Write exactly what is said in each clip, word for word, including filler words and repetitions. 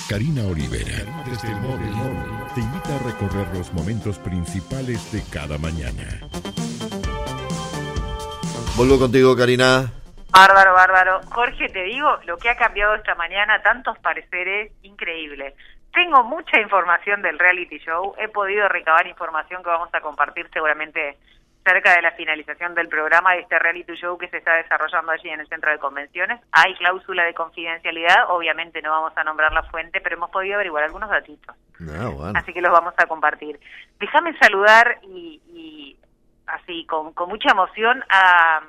Karina Olivera, desde el móvil, te invita a recorrer los momentos principales de cada mañana. Vuelvo contigo, Karina. Bárbaro, bárbaro. Jorge, te digo, lo que ha cambiado esta mañana, tantos pareceres, increíble. Tengo mucha información del reality show, he podido recabar información que vamos a compartir seguramente cerca de la finalización del programa de este reality show que se está desarrollando allí en el centro de convenciones. Hay cláusula de confidencialidad, obviamente no vamos a nombrar la fuente, pero hemos podido averiguar algunos datitos. No, bueno. Así que los vamos a compartir. Déjame saludar y, y así con, con mucha emoción a,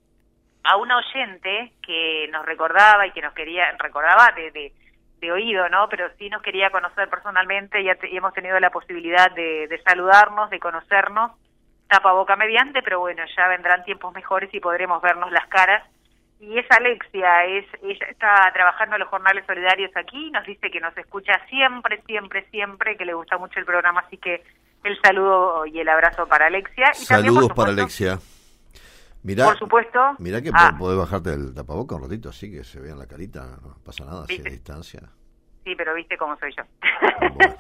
a una oyente que nos recordaba y que nos quería, recordaba de, de, de oído, ¿no? Pero sí nos quería conocer personalmente y, y hemos tenido la posibilidad de, de saludarnos, de conocernos, tapaboca mediante, pero bueno, ya vendrán tiempos mejores y podremos vernos las caras. Y es Alexia, es ella está trabajando en los jornales solidarios aquí, nos dice que nos escucha siempre, siempre, siempre, que le gusta mucho el programa, así que el saludo y el abrazo para Alexia. Y Saludos también, por para supuesto, Alexia. Mirá, por supuesto. Mirá que ah, podés bajarte el tapaboca un ratito así que se vea en la carita, no pasa nada, así a ¿viste? distancia. Sí, pero viste cómo soy yo. Bueno.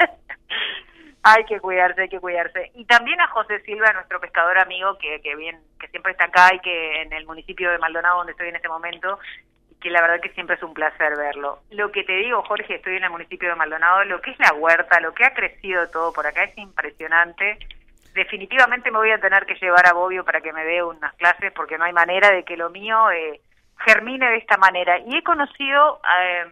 Hay que cuidarse, hay que cuidarse. Y también a José Silva, nuestro pescador amigo, que, que bien, que siempre está acá y que en el municipio de Maldonado, donde estoy en este momento, y que la verdad que siempre es un placer verlo. Lo que te digo, Jorge, estoy en el municipio de Maldonado, lo que es la huerta, lo que ha crecido todo por acá es impresionante. Definitivamente me voy a tener que llevar a Bobbio para que me dé unas clases, porque no hay manera de que lo mío eh, germine de esta manera. Y he conocido Eh,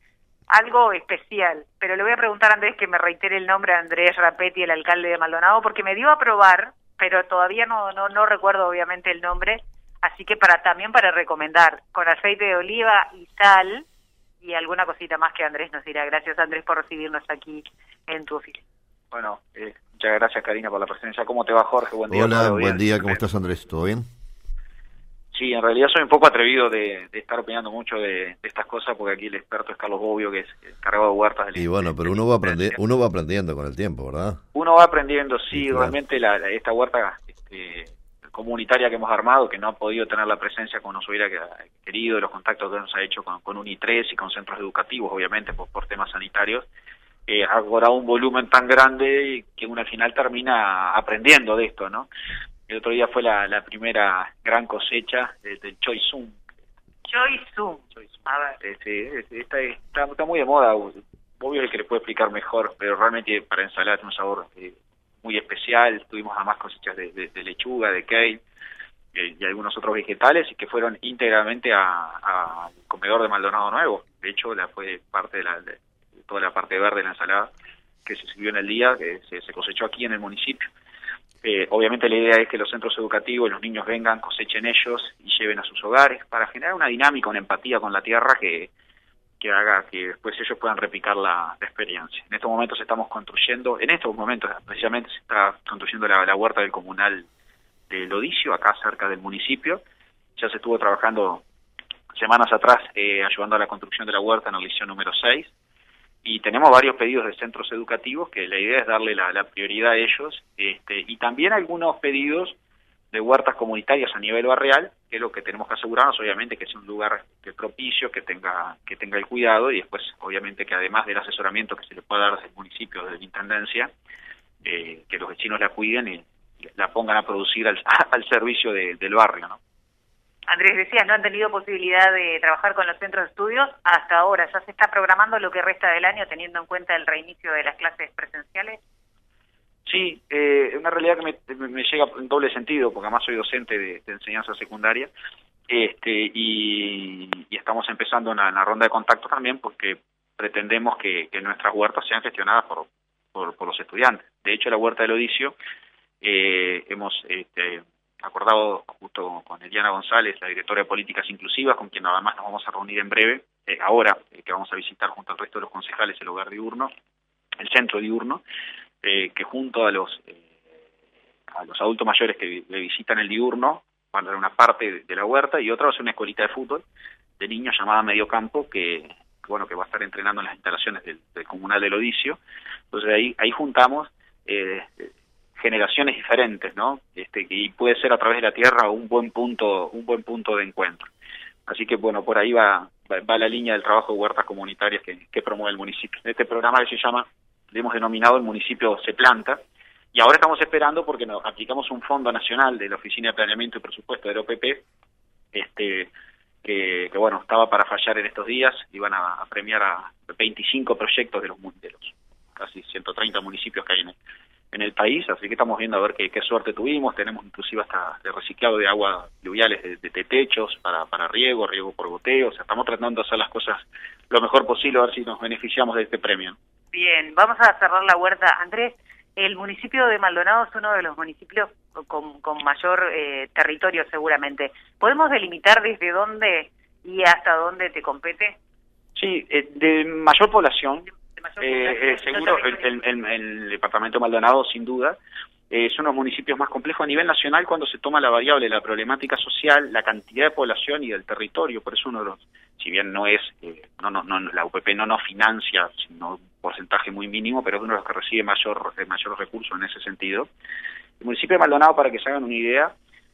algo especial, pero le voy a preguntar a Andrés que me reitere el nombre de Andrés Rapetti, el alcalde de Maldonado, porque me dio a probar, pero todavía no no no recuerdo obviamente el nombre, así que para también para recomendar, con aceite de oliva y sal, y alguna cosita más que Andrés nos dirá. Gracias, Andrés, por recibirnos aquí en tu oficina. Bueno, eh, muchas gracias, Karina, por la presencia. ¿Cómo te va, Jorge? Buen día. Hola, buen día, ¿cómo estás, Andrés? ¿Todo bien? Sí, en realidad soy un poco atrevido de, de estar opinando mucho de, de estas cosas, porque aquí el experto es Carlos Bobbio, que es el cargado de huertas. Del, Y bueno, pero uno va aprendiendo, uno va aprendiendo con el tiempo, ¿verdad? Uno va aprendiendo, sí, claro. Realmente la, la, esta huerta este, comunitaria que hemos armado, que no ha podido tener la presencia como nos hubiera querido, los contactos que nos ha hecho con, con UNITRES y con centros educativos, obviamente, por, por temas sanitarios, eh, ha logrado un volumen tan grande que uno al final termina aprendiendo de esto, ¿no? El otro día fue la, la primera gran cosecha del, del Choi Sum. Choi Sum. A ver. Sí, está, está, está muy de moda. Obvio es que le puede explicar mejor, pero realmente para ensalada tiene un sabor eh, muy especial. Tuvimos además cosechas de, de, de lechuga, de kale eh, y algunos otros vegetales y que fueron íntegramente al comedor de Maldonado Nuevo. De hecho, la fue parte de, la, de toda la parte verde de la ensalada que se sirvió en el día, que se, se cosechó aquí en el municipio. Eh, obviamente la idea es que los centros educativos, los niños vengan, cosechen ellos y lleven a sus hogares para generar una dinámica, una empatía con la tierra que, que haga que después ellos puedan replicar la, la experiencia. En estos momentos estamos construyendo, en estos momentos precisamente se está construyendo la, la huerta del comunal de Lodicio, acá cerca del municipio. Ya se estuvo trabajando semanas atrás eh, ayudando a la construcción de la huerta en la edición número seis. Y tenemos varios pedidos de centros educativos que la idea es darle la, la prioridad a ellos, este, y también algunos pedidos de huertas comunitarias a nivel barrial, que es lo que tenemos que asegurarnos, obviamente, que sea un lugar que propicio, que tenga que tenga el cuidado, y después, obviamente, que además del asesoramiento que se le pueda dar desde el municipio, desde la intendencia, eh, que los vecinos la cuiden y la pongan a producir al, al servicio de, del barrio, ¿no? Andrés, decías, no han tenido posibilidad de trabajar con los centros de estudios hasta ahora. ¿Ya se está programando lo que resta del año teniendo en cuenta el reinicio de las clases presenciales? Sí, eh, es una realidad que me, me llega en doble sentido, porque además soy docente de, de enseñanza secundaria, este y, y estamos empezando una, una ronda de contacto también porque pretendemos que, que nuestras huertas sean gestionadas por, por, por los estudiantes. De hecho, la huerta del Lodicio eh, hemos... Este, acordado justo con Eliana González, la directora de Políticas Inclusivas, con quien además nos vamos a reunir en breve, eh, ahora eh, que vamos a visitar junto al resto de los concejales el hogar diurno, el centro diurno, eh, que junto a los eh, a los adultos mayores que le visitan el diurno van a dar una parte de, de la huerta y otra va a ser una escuelita de fútbol de niños llamada Mediocampo, que, que bueno que va a estar entrenando en las instalaciones del, del comunal del Lodicio. Entonces ahí ahí juntamos eh, generaciones diferentes, ¿no? Este, y puede ser a través de la tierra un buen punto, un buen punto de encuentro. Así que bueno, por ahí va, va, va la línea del trabajo de huertas comunitarias que, que promueve el municipio. Este programa que se llama, le hemos denominado El Municipio se Planta, y ahora estamos esperando porque nos aplicamos un fondo nacional de la Oficina de Planeamiento y Presupuesto de la O P P, este, que, que bueno, estaba para fallar en estos días, iban a, a premiar a veinticinco proyectos de los, de los casi ciento treinta municipios que hay en el, en el país, así que estamos viendo a ver qué, qué suerte tuvimos. Tenemos inclusive hasta de reciclado de aguas pluviales de, de, de techos para, para riego, riego por goteo. O sea, estamos tratando de hacer las cosas lo mejor posible, a ver si nos beneficiamos de este premio. Bien, vamos a cerrar la huerta. Andrés, el municipio de Maldonado es uno de los municipios con, con mayor eh, territorio seguramente. ¿Podemos delimitar desde dónde y hasta dónde te compete? Sí, eh, de mayor población. Eh, eh, seguro el, el, el, el departamento de Maldonado, sin duda, eh, son los municipios más complejos a nivel nacional cuando se toma la variable de la problemática social, la cantidad de población y del territorio. Por eso uno de los, si bien no es, eh, no, no, no, la U P P no nos financia, sino un porcentaje muy mínimo, pero es uno de los que recibe mayor, eh, mayor recursos en ese sentido. El municipio de Maldonado, para que se hagan una idea,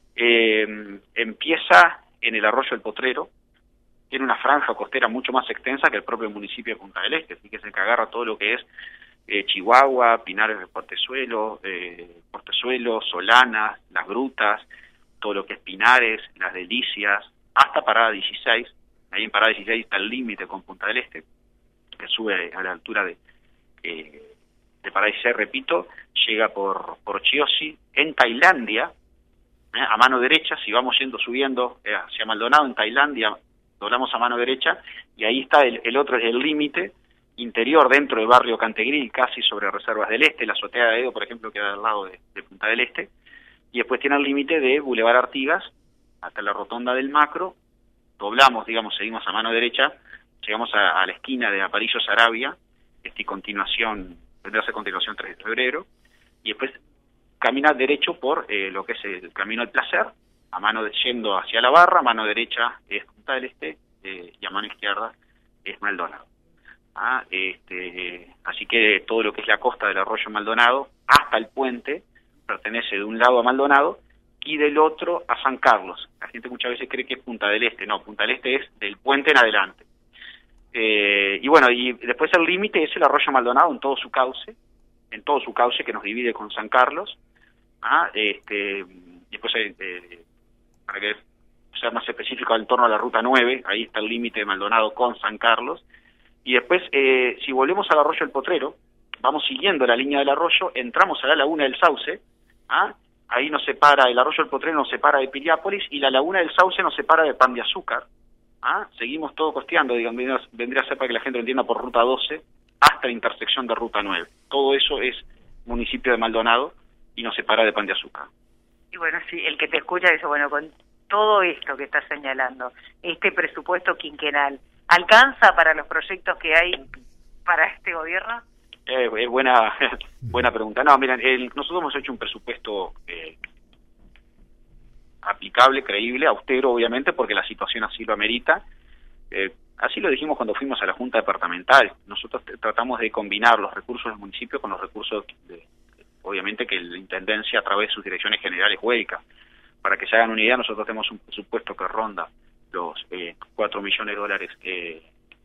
eh, empieza en el arroyo El Potrero. Tiene una franja costera mucho más extensa que el propio municipio de Punta del Este, así que se agarra todo lo que es eh, Chihuahua, Pinares de Portezuelo, eh, Portezuelo, Solanas, Las Grutas, todo lo que es Pinares, Las Delicias, hasta Parada dieciséis. Ahí en Parada dieciséis está el límite con Punta del Este, que sube a la altura de, eh, de Parada dieciséis, repito, llega por, por Chiosi. En Tailandia, eh, a mano derecha, si vamos yendo subiendo eh, hacia Maldonado, en Tailandia, doblamos a mano derecha y ahí está el, el otro, el límite interior dentro del barrio Cantegril, casi sobre Reservas del Este. La azotea de Edo, por ejemplo, queda al lado de, de Punta del Este, y después tiene el límite de Boulevard Artigas hasta la rotonda del Macro. Doblamos, digamos, seguimos a mano derecha, llegamos a, a la esquina de Aparicio Saravia, este, continuación, vendrá a ser continuación tres de febrero, y después camina derecho por eh, lo que es el Camino al Placer, a mano de, yendo hacia la barra, a mano derecha es Punta del Este, eh, y a mano izquierda es Maldonado. Ah, este, así que todo lo que es la costa del arroyo Maldonado, hasta el puente, pertenece de un lado a Maldonado y del otro a San Carlos. La gente muchas veces cree que es Punta del Este, no, Punta del Este es del puente en adelante. Eh, y bueno, y después el límite es el arroyo Maldonado en todo su cauce, en todo su cauce que nos divide con San Carlos. Ah, este, después eh, para que sea más específico, en torno a la ruta nueve, ahí está el límite de Maldonado con San Carlos, y después, eh, si volvemos al arroyo El Potrero, vamos siguiendo la línea del arroyo, entramos a la laguna del Sauce, ¿ah? Ahí nos separa, el arroyo El Potrero nos separa de Piriápolis, y la laguna del Sauce nos separa de Pan de Azúcar, ¿ah? Seguimos todo costeando, digamos, vendría, vendría a ser para que la gente lo entienda por ruta doce, hasta la intersección de ruta nueve. Todo eso es municipio de Maldonado, y nos separa de Pan de Azúcar. Y bueno, sí, el que te escucha dice, bueno, con todo esto que estás señalando, este presupuesto quinquenal, ¿alcanza para los proyectos que hay para este gobierno? Eh, eh, buena buena pregunta. No, miren, el, nosotros hemos hecho un presupuesto eh, aplicable, creíble, austero, obviamente, porque la situación así lo amerita. Eh, así lo dijimos cuando fuimos a la Junta Departamental. Nosotros tratamos de combinar los recursos del municipio con los recursos, de, obviamente, que la Intendencia a través de sus direcciones generales hueca. Para que se hagan una idea, nosotros tenemos un presupuesto que ronda los eh, cuatro millones de dólares eh,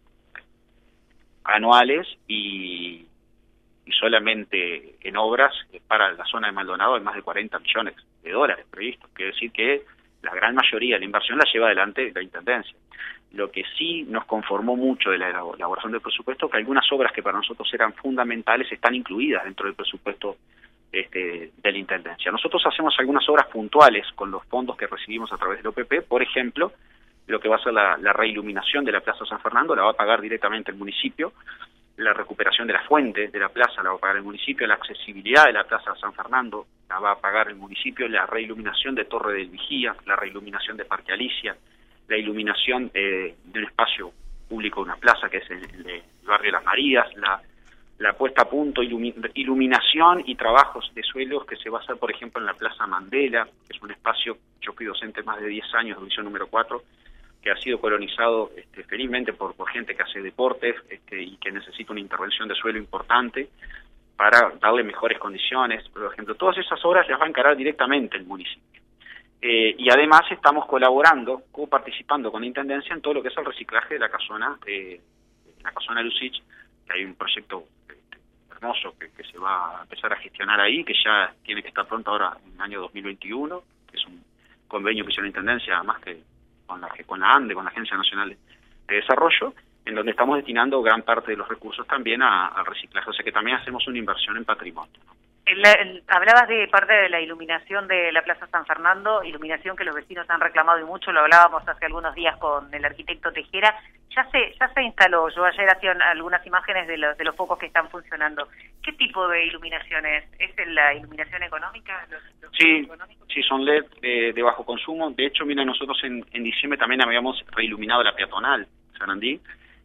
anuales y, y solamente en obras eh, para la zona de Maldonado hay más de cuarenta millones de dólares previstos. Quiere decir que la gran mayoría de la inversión la lleva adelante la Intendencia. Lo que sí nos conformó mucho de la elaboración del presupuesto, que algunas obras que para nosotros eran fundamentales están incluidas dentro del presupuesto Este, de la Intendencia. Nosotros hacemos algunas obras puntuales con los fondos que recibimos a través del O P P, por ejemplo, lo que va a ser la, la reiluminación de la Plaza San Fernando, la va a pagar directamente el municipio, la recuperación de la fuente de la plaza la va a pagar el municipio, la accesibilidad de la Plaza San Fernando la va a pagar el municipio, la reiluminación de Torre del Vigía, la reiluminación de Parque Alicia, la iluminación eh, de un espacio público, una plaza que es el, el, el barrio de Las Marías, la la puesta a punto, iluminación y trabajos de suelos que se va a hacer, por ejemplo, en la Plaza Mandela, que es un espacio, yo fui docente más de diez años, división número cuatro, que ha sido colonizado este, felizmente por, por gente que hace deportes este, y que necesita una intervención de suelo importante para darle mejores condiciones. Por ejemplo, todas esas obras las va a encarar directamente el municipio. Eh, y además estamos colaborando, participando con la Intendencia en todo lo que es el reciclaje de la casona, eh, la casona Lucich, que hay un proyecto este, hermoso que, que se va a empezar a gestionar ahí, que ya tiene que estar pronto ahora en el año dos mil veintiuno, que es un convenio que hizo la Intendencia, además que con la, con la ANDE, con la Agencia Nacional de, de Desarrollo, en donde estamos destinando gran parte de los recursos también al reciclaje, o sea que también hacemos una inversión en patrimonio, ¿no? La, el, hablabas de parte de la iluminación de la Plaza San Fernando, iluminación que los vecinos han reclamado y mucho, lo hablábamos hace algunos días con el arquitecto Tejera. Ya se ya se instaló, yo ayer hacía algunas imágenes de los, de los focos que están funcionando. ¿Qué tipo de iluminación es? ¿Es la iluminación económica? ¿Los, los sí, sí, son L E D eh, de bajo consumo. De hecho, mira, nosotros en, en diciembre también habíamos reiluminado la peatonal Sarandí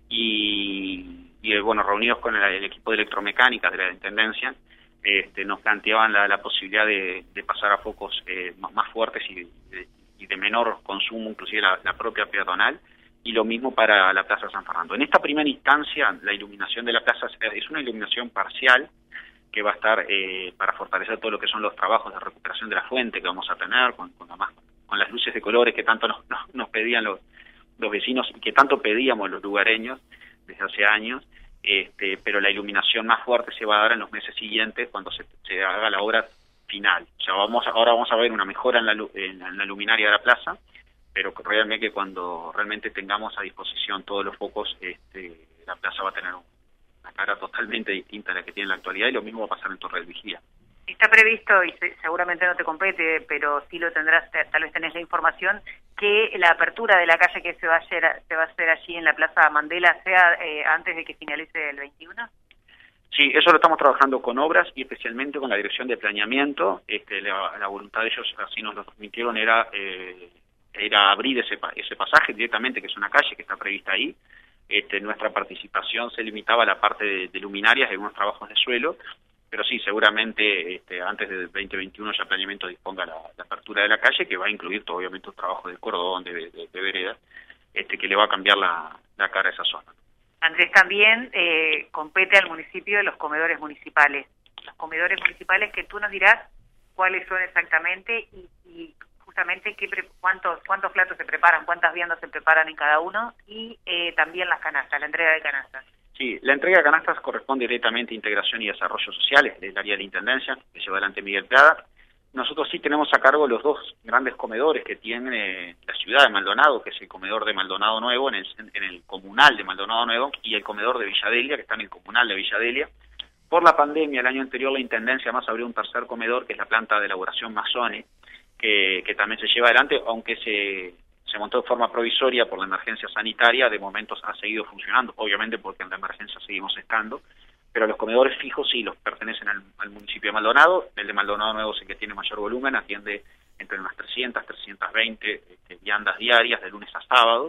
y, y bueno, reunidos con el, el equipo de electromecánica de la Intendencia, Este, nos planteaban la, la posibilidad de, de pasar a focos eh, más, más fuertes y de, y de menor consumo, inclusive la, la propia peatonal, y lo mismo para la Plaza San Fernando. En esta primera instancia, la iluminación de la plaza es una iluminación parcial que va a estar eh, para fortalecer todo lo que son los trabajos de recuperación de la fuente que vamos a tener, con, con, además, con las luces de colores que tanto nos, nos, nos pedían los, los vecinos y que tanto pedíamos los lugareños desde hace años. Este, pero la iluminación más fuerte se va a dar en los meses siguientes cuando se, se haga la obra final. O sea, vamos ahora vamos a ver una mejora en la, en, en la luminaria de la plaza, pero realmente que cuando realmente tengamos a disposición todos los focos, este, la plaza va a tener una cara totalmente distinta a la que tiene en la actualidad, y lo mismo va a pasar en Torre del Vigía. Está previsto, y seguramente no te compete, pero sí lo tendrás, tal vez tenés la información, que la apertura de la calle que se va a hacer, se va a hacer allí en la Plaza Mandela sea eh, antes de que finalice el veintiuno. Sí, eso lo estamos trabajando con obras y especialmente con la dirección de planeamiento. Este, la, la voluntad de ellos, así nos lo transmitieron, era, eh, era abrir ese, ese pasaje directamente, que es una calle que está prevista ahí. Este, nuestra participación se limitaba a la parte de, de luminarias y algunos trabajos de suelo, pero sí, seguramente este, antes del veinte veintiuno ya planeamiento disponga la, la apertura de la calle, que va a incluir todo, obviamente un trabajo de cordón, de, de, de vereda, este, que le va a cambiar la, la cara a esa zona. Andrés, también eh, compete al municipio de los comedores municipales. Los comedores municipales que tú nos dirás cuáles son exactamente y, y justamente qué pre cuántos cuántos platos se preparan, cuántas viandas se preparan en cada uno, y eh, también las canastas, la entrega de canastas. Sí, la entrega de canastas corresponde directamente a Integración y Desarrollo Sociales del área de la Intendencia, que lleva adelante Miguel Prada. Nosotros sí tenemos a cargo los dos grandes comedores que tiene eh, la ciudad de Maldonado, que es el comedor de Maldonado Nuevo, en el, en el comunal de Maldonado Nuevo, y el comedor de Villadelia, que está en el comunal de Villadelia. Por la pandemia, el año anterior, la Intendencia más abrió un tercer comedor, que es la planta de elaboración Mazzoni, que, que también se lleva adelante, aunque se... se montó de forma provisoria por la emergencia sanitaria, de momentos ha seguido funcionando, obviamente porque en la emergencia seguimos estando, pero los comedores fijos sí los pertenecen al, al municipio de Maldonado. El de Maldonado Nuevo es el que tiene mayor volumen, atiende entre unas trescientas, trescientas veinte este, viandas diarias de lunes a sábado,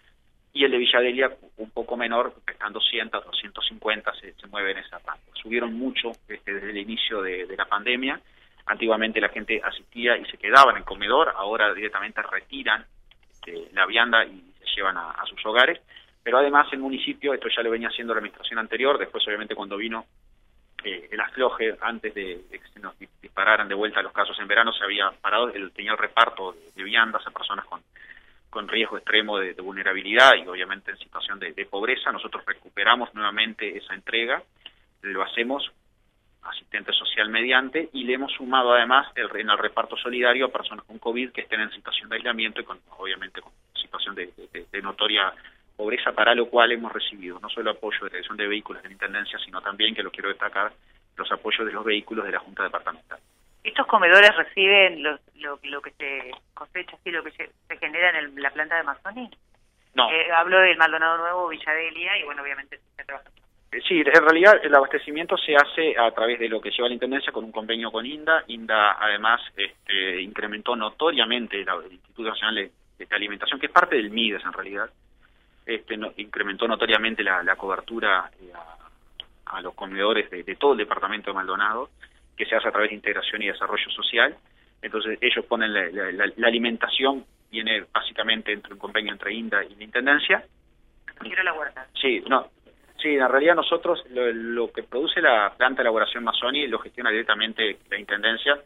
y el de Villadelia un poco menor, están doscientas, doscientas cincuenta, se, se mueve en esa parte. Subieron mucho este, desde el inicio de, de la pandemia. Antiguamente la gente asistía y se quedaba en el comedor, ahora directamente retiran la vianda y se llevan a, a sus hogares, pero además el municipio, esto ya lo venía haciendo la administración anterior, después obviamente cuando vino eh, el afloje, antes de, de que se nos dispararan de vuelta los casos en verano, se había parado, él tenía el reparto de, de viandas a personas con, con riesgo extremo de, de vulnerabilidad y obviamente en situación de, de pobreza. Nosotros recuperamos nuevamente esa entrega, lo hacemos asistente social mediante, y le hemos sumado además el, en el reparto solidario a personas con COVID que estén en situación de aislamiento y con, obviamente con situación de, de, de notoria pobreza, para lo cual hemos recibido no solo apoyo de dirección de vehículos de la Intendencia, sino también, que lo quiero destacar, los apoyos de los vehículos de la Junta Departamental. ¿Estos comedores reciben lo, lo, lo que se cosecha, así lo que se, se genera en el, la planta de Mazzoni? No. Eh, hablo del Maldonado Nuevo, Villadelia, y bueno, obviamente se trabaja. Sí, en realidad el abastecimiento se hace a través de lo que lleva la Intendencia con un convenio con INDA. INDA además este, incrementó notoriamente la, el Instituto Nacional de, de Alimentación, que es parte del MIDES en realidad, este, no, incrementó notoriamente la, la cobertura eh, a, a los comedores de, de todo el departamento de Maldonado, que se hace a través de Integración y Desarrollo Social. Entonces ellos ponen la, la, la, la alimentación, viene básicamente entre un convenio entre INDA y la Intendencia. Quiero la huerta. Sí, no. Sí, en realidad nosotros lo, lo que produce la planta de elaboración Mazzoni lo gestiona directamente la Intendencia,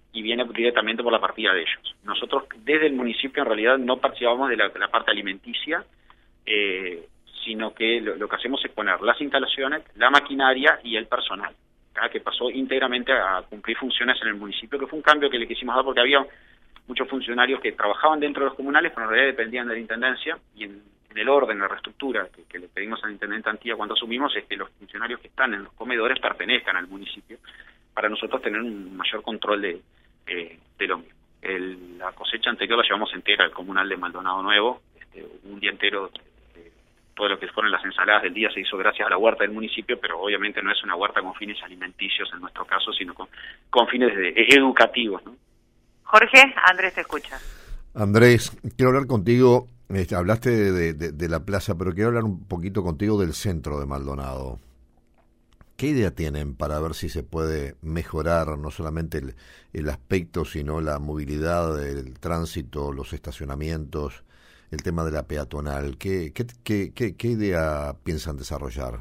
y viene directamente por la partida de ellos. Nosotros desde el municipio en realidad no participamos de la, de la parte alimenticia, eh, sino que lo, lo que hacemos es poner las instalaciones, la maquinaria y el personal, ¿tá? Que pasó íntegramente a cumplir funciones en el municipio, que fue un cambio que le quisimos dar porque había muchos funcionarios que trabajaban dentro de los comunales, pero en realidad dependían de la intendencia, y en, en el orden, en la reestructura que, que le pedimos al intendente Antía cuando asumimos es que los funcionarios que están en los comedores pertenezcan al municipio, para nosotros tener un mayor control de, eh, de lo mismo. El, la cosecha anterior la llevamos entera al comunal de Maldonado Nuevo, este, un día entero, eh, todo lo que fueron las ensaladas del día se hizo gracias a la huerta del municipio, pero obviamente no es una huerta con fines alimenticios en nuestro caso, sino con, con fines de, educativos, ¿no? Jorge, Andrés te escucha. Andrés, quiero hablar contigo, este, hablaste de, de, de la plaza, pero quiero hablar un poquito contigo del centro de Maldonado. ¿Qué idea tienen para ver si se puede mejorar no solamente el, el aspecto, sino la movilidad del tránsito, los estacionamientos, el tema de la peatonal? ¿Qué, qué, qué, qué, qué idea piensan desarrollar?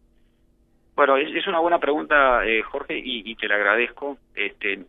Bueno, es, es una buena pregunta, eh, Jorge, y, y te la agradezco. Este,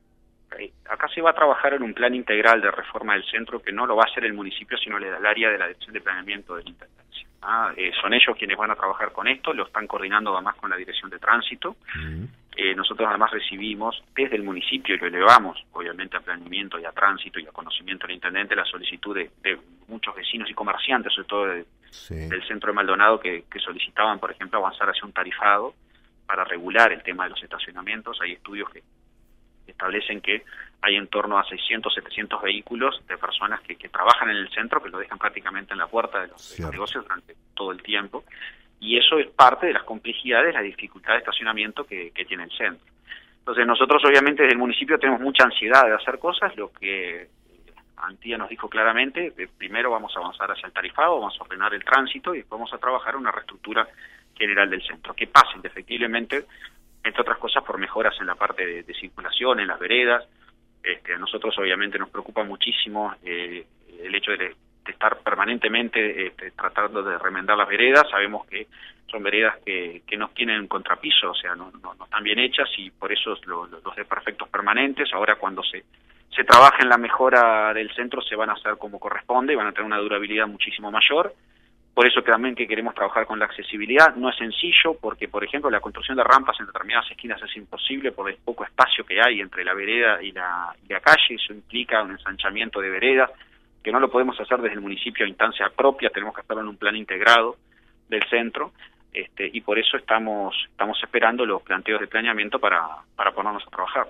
acá se va a trabajar en un plan integral de reforma del centro que no lo va a hacer el municipio, sino el área de la Dirección de Planeamiento de la Intendencia. Ah, eh, son ellos quienes van a trabajar con esto, lo están coordinando además con la Dirección de Tránsito. Uh-huh. Eh, nosotros además recibimos desde el municipio, y lo elevamos obviamente a planeamiento y a tránsito y a conocimiento del intendente, la solicitud de, de muchos vecinos y comerciantes, sobre todo de, sí. del centro de Maldonado, que, que solicitaban, por ejemplo, avanzar hacia un tarifado para regular el tema de los estacionamientos. Hay estudios que establecen que hay en torno a seiscientos, setecientos vehículos de personas que, que trabajan en el centro, que lo dejan prácticamente en la puerta de los, de los negocios durante todo el tiempo, y eso es parte de las complejidades, la dificultad de estacionamiento que, que tiene el centro. Entonces nosotros obviamente desde el municipio tenemos mucha ansiedad de hacer cosas, lo que Antía nos dijo claramente, eh, primero vamos a avanzar hacia el tarifado, vamos a ordenar el tránsito y vamos a trabajar una reestructura general del centro, que pase indefectiblemente, entre otras cosas, por mejoras en la parte de, de circulación, en las veredas. Este, a nosotros obviamente nos preocupa muchísimo eh, el hecho de, de estar permanentemente este, tratando de remendar las veredas. Sabemos que son veredas que, que no tienen contrapiso, o sea, no, no, no están bien hechas, y por eso lo, lo, los desperfectos permanentes. Ahora cuando se, se trabaja en la mejora del centro se van a hacer como corresponde y van a tener una durabilidad muchísimo mayor. Por eso que también que queremos trabajar con la accesibilidad. No es sencillo porque, por ejemplo, la construcción de rampas en determinadas esquinas es imposible por el poco espacio que hay entre la vereda y la, y la calle. Eso implica un ensanchamiento de veredas que no lo podemos hacer desde el municipio a instancia propia, tenemos que hacerlo en un plan integrado del centro, este, y por eso estamos estamos esperando los planteos de planeamiento para, para ponernos a trabajar.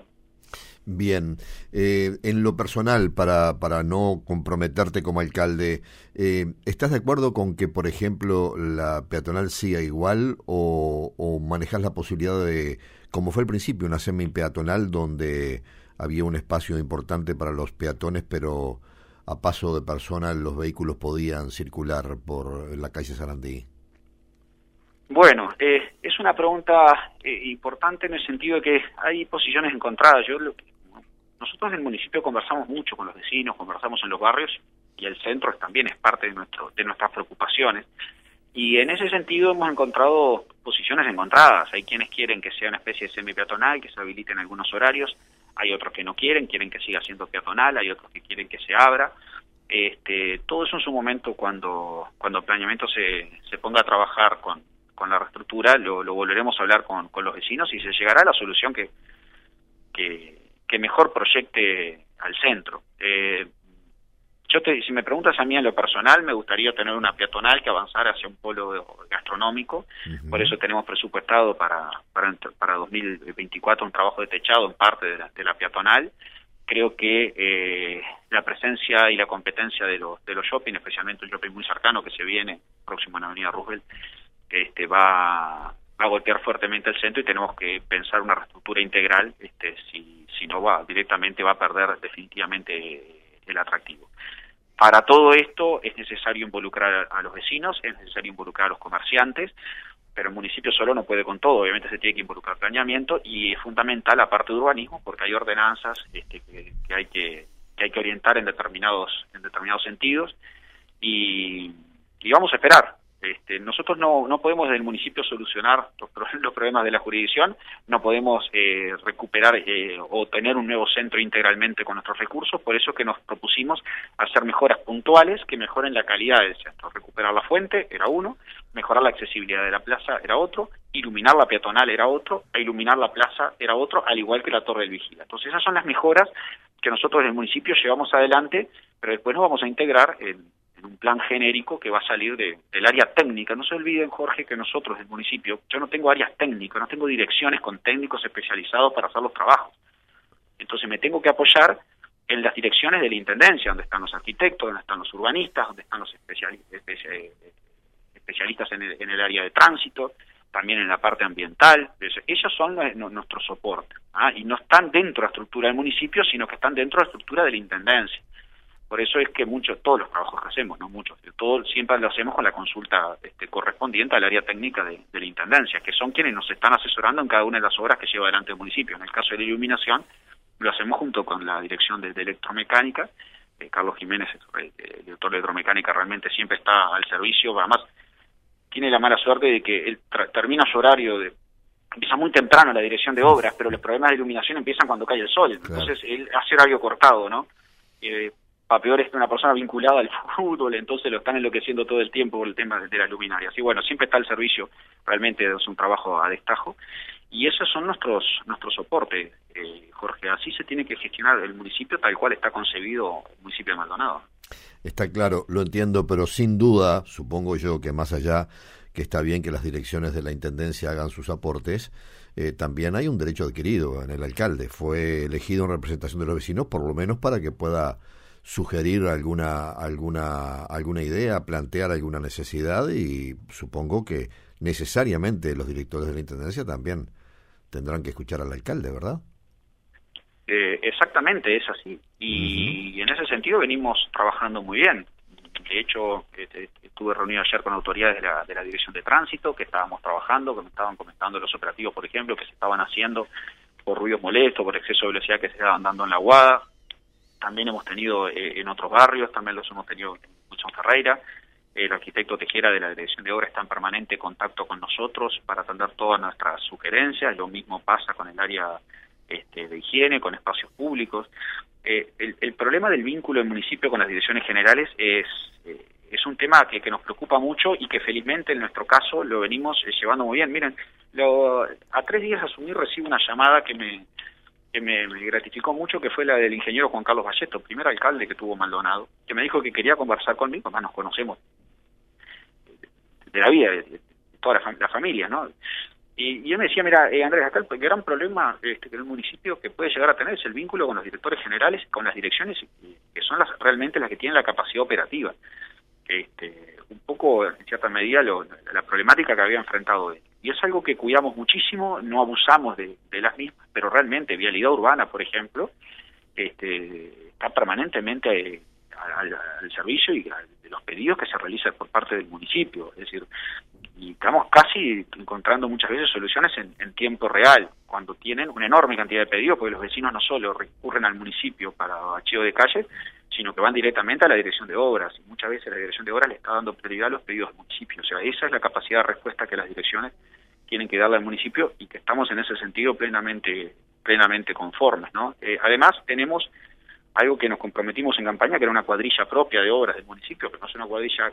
Bien, eh, en lo personal, para, para no comprometerte como alcalde, eh, ¿estás de acuerdo con que, por ejemplo, la peatonal siga igual o, o manejas la posibilidad de, como fue al principio, una semi-peatonal donde había un espacio importante para los peatones, pero a paso de personas los vehículos podían circular por la calle Sarandí? Bueno, eh, es una pregunta eh, importante en el sentido de que hay posiciones encontradas. Yo lo que, nosotros en el municipio conversamos mucho con los vecinos, conversamos en los barrios, y el centro también es parte de nuestro de nuestras preocupaciones. Y en ese sentido hemos encontrado posiciones encontradas. Hay quienes quieren que sea una especie de semi-peatonal, que se habiliten algunos horarios. Hay otros que no quieren, quieren que siga siendo peatonal. Hay otros que quieren que se abra. Este, todo eso en su momento, cuando cuando el planeamiento se, se ponga a trabajar con, con la reestructura, lo, lo volveremos a hablar con, con los vecinos y se llegará a la solución que, que, que mejor proyecte al centro. Eh, Yo te, si me preguntas a mí en lo personal, me gustaría tener una peatonal que avanzara hacia un polo gastronómico. Uh-huh. Por eso tenemos presupuestado para, para para dos mil veinticuatro un trabajo de techado en parte de la, de la peatonal. Creo que eh, la presencia y la competencia de los de los shopping, especialmente un shopping muy cercano que se viene próximo en la Avenida Roosevelt, este va, va a golpear fuertemente el centro y tenemos que pensar una reestructura integral. Este, si si no va directamente va a perder definitivamente el atractivo. Para todo esto es necesario involucrar a los vecinos, es necesario involucrar a los comerciantes, pero el municipio solo no puede con todo. Obviamente se tiene que involucrar planeamiento y es fundamental la parte de urbanismo, porque hay ordenanzas este, que, que hay que, que hay que orientar en determinados en determinados sentidos y, y vamos a esperar. Este, nosotros no, no podemos desde el municipio solucionar los, los problemas de la jurisdicción, no podemos eh, recuperar eh, o tener un nuevo centro integralmente con nuestros recursos, por eso que nos propusimos hacer mejoras puntuales que mejoren la calidad del centro. Recuperar la fuente era uno, mejorar la accesibilidad de la plaza era otro, iluminar la peatonal era otro, e iluminar la plaza era otro, al igual que la Torre del Vigila. Entonces esas son las mejoras que nosotros desde el municipio llevamos adelante, pero después nos vamos a integrar en en un plan genérico que va a salir de, del área técnica. No se olviden, Jorge, que nosotros del municipio, yo no tengo áreas técnicas, no tengo direcciones con técnicos especializados para hacer los trabajos. Entonces me tengo que apoyar en las direcciones de la Intendencia, donde están los arquitectos, donde están los urbanistas, donde están los especiali espe especialistas en el, en el área de tránsito, también en la parte ambiental. Ellos son los, no, nuestro soporte, ¿ah? Y no están dentro de la estructura del municipio, sino que están dentro de la estructura de la Intendencia. Por eso es que muchos, todos los trabajos que hacemos, no muchos, todo siempre lo hacemos con la consulta este, correspondiente al área técnica de, de la Intendencia, que son quienes nos están asesorando en cada una de las obras que lleva adelante el municipio. En el caso de la iluminación, lo hacemos junto con la dirección de, de electromecánica. Eh, Carlos Jiménez, el, el director de electromecánica, realmente siempre está al servicio. Además, tiene la mala suerte de que él termina su horario de... Empieza muy temprano la dirección de obras, pero los problemas de iluminación empiezan cuando cae el sol. Entonces, claro, él hace horario cortado, ¿no? Eh, para peor es una persona vinculada al fútbol, entonces lo están enloqueciendo todo el tiempo por el tema de, de las luminarias. Y bueno, siempre está el servicio, realmente es un trabajo a destajo. Y esos son nuestros nuestros soportes, eh, Jorge. Así se tiene que gestionar el municipio tal cual está concebido el municipio de Maldonado. Está claro, lo entiendo, pero sin duda, supongo yo que más allá que está bien que las direcciones de la Intendencia hagan sus aportes, eh, también hay un derecho adquirido en el alcalde. Fue elegido en representación de los vecinos, por lo menos para que pueda sugerir alguna alguna alguna idea, plantear alguna necesidad, y supongo que necesariamente los directores de la Intendencia también tendrán que escuchar al alcalde, ¿verdad? Eh, exactamente, es así. Y uh-huh. En ese sentido venimos trabajando muy bien. De hecho, este, estuve reunido ayer con autoridades de la, de la Dirección de Tránsito, que estábamos trabajando, que me estaban comentando los operativos, por ejemplo, que se estaban haciendo por ruidos molestos, por exceso de velocidad que se estaban dando en la Aguada. También hemos tenido eh, en otros barrios, también los hemos tenido en Wilson Ferreira. El arquitecto Tejera de la Dirección de Obras está en permanente contacto con nosotros para atender todas nuestras sugerencias. Lo mismo pasa con el área este, de higiene, con espacios públicos. Eh, el, el problema del vínculo del municipio con las direcciones generales es, eh, es un tema que, que nos preocupa mucho y que felizmente en nuestro caso lo venimos eh, llevando muy bien. Miren, lo, a tres días de asumir recibo una llamada que me... que me, me gratificó mucho, que fue la del ingeniero Juan Carlos Valleto, primer alcalde que tuvo Maldonado, que me dijo que quería conversar conmigo. Además nos conocemos de la vida, de, de toda la, fam la familia, ¿no? Y, y él me decía, mira, eh, Andrés, acá el gran problema este, que el municipio que puede llegar a tener es el vínculo con los directores generales, con las direcciones, que son las realmente las que tienen la capacidad operativa. Este, un poco, en cierta medida, lo, la problemática que había enfrentado él. Y es algo que cuidamos muchísimo, no abusamos de, de las mismas, pero realmente Vialidad Urbana, por ejemplo, este, está permanentemente al, al servicio y al, de los pedidos que se realizan por parte del municipio. Es decir, y estamos casi encontrando muchas veces soluciones en, en tiempo real, cuando tienen una enorme cantidad de pedidos, porque los vecinos no solo recurren al municipio para bacheo de calles, sino que van directamente a la Dirección de Obras, y muchas veces la Dirección de Obras le está dando prioridad a los pedidos del municipio. O sea, esa es la capacidad de respuesta que las direcciones tienen que darle al municipio, y que estamos en ese sentido plenamente plenamente conformes, ¿no? Eh, además, tenemos algo que nos comprometimos en campaña, que era una cuadrilla propia de obras del municipio, que no es una cuadrilla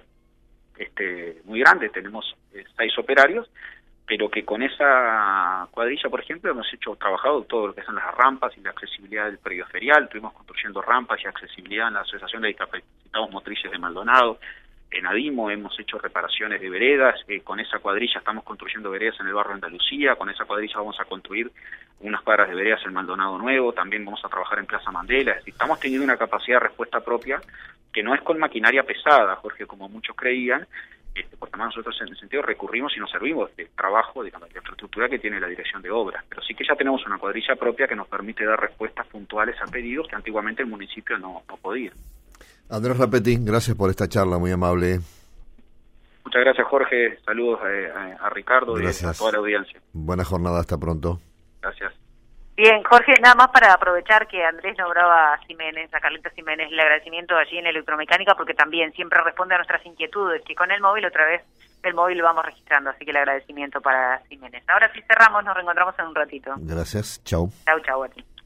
este, muy grande, tenemos eh, seis operarios, pero que con esa cuadrilla, por ejemplo, hemos hecho trabajado todo lo que son las rampas y la accesibilidad del predio ferial. Estuvimos construyendo rampas y accesibilidad en la Asociación de Discapacitados Motrices de Maldonado. En Adimo hemos hecho reparaciones de veredas. Eh, con esa cuadrilla estamos construyendo veredas en el barrio Andalucía. Con esa cuadrilla vamos a construir unas cuadras de veredas en Maldonado Nuevo. También vamos a trabajar en Plaza Mandela. Es decir, estamos teniendo una capacidad de respuesta propia que no es con maquinaria pesada, Jorge, como muchos creían. Este, porque además nosotros en ese sentido recurrimos y nos servimos del trabajo, digamos, de la infraestructura que tiene la Dirección de Obras, pero sí que ya tenemos una cuadrilla propia que nos permite dar respuestas puntuales a pedidos que antiguamente el municipio no, no podía. Andrés Rapetti, gracias por esta charla, muy amable. Muchas gracias, Jorge, saludos a, a, a Ricardo gracias. Y a toda la audiencia. Buena jornada, hasta pronto. Gracias. Bien, Jorge, nada más para aprovechar que Andrés nombraba a Jiménez, a Carlitos Jiménez, el agradecimiento allí en Electromecánica, porque también siempre responde a nuestras inquietudes, que con el móvil otra vez del móvil vamos registrando, así que el agradecimiento para Jiménez. Ahora sí cerramos, nos reencontramos en un ratito. Gracias, chau. Chau, chau a ti.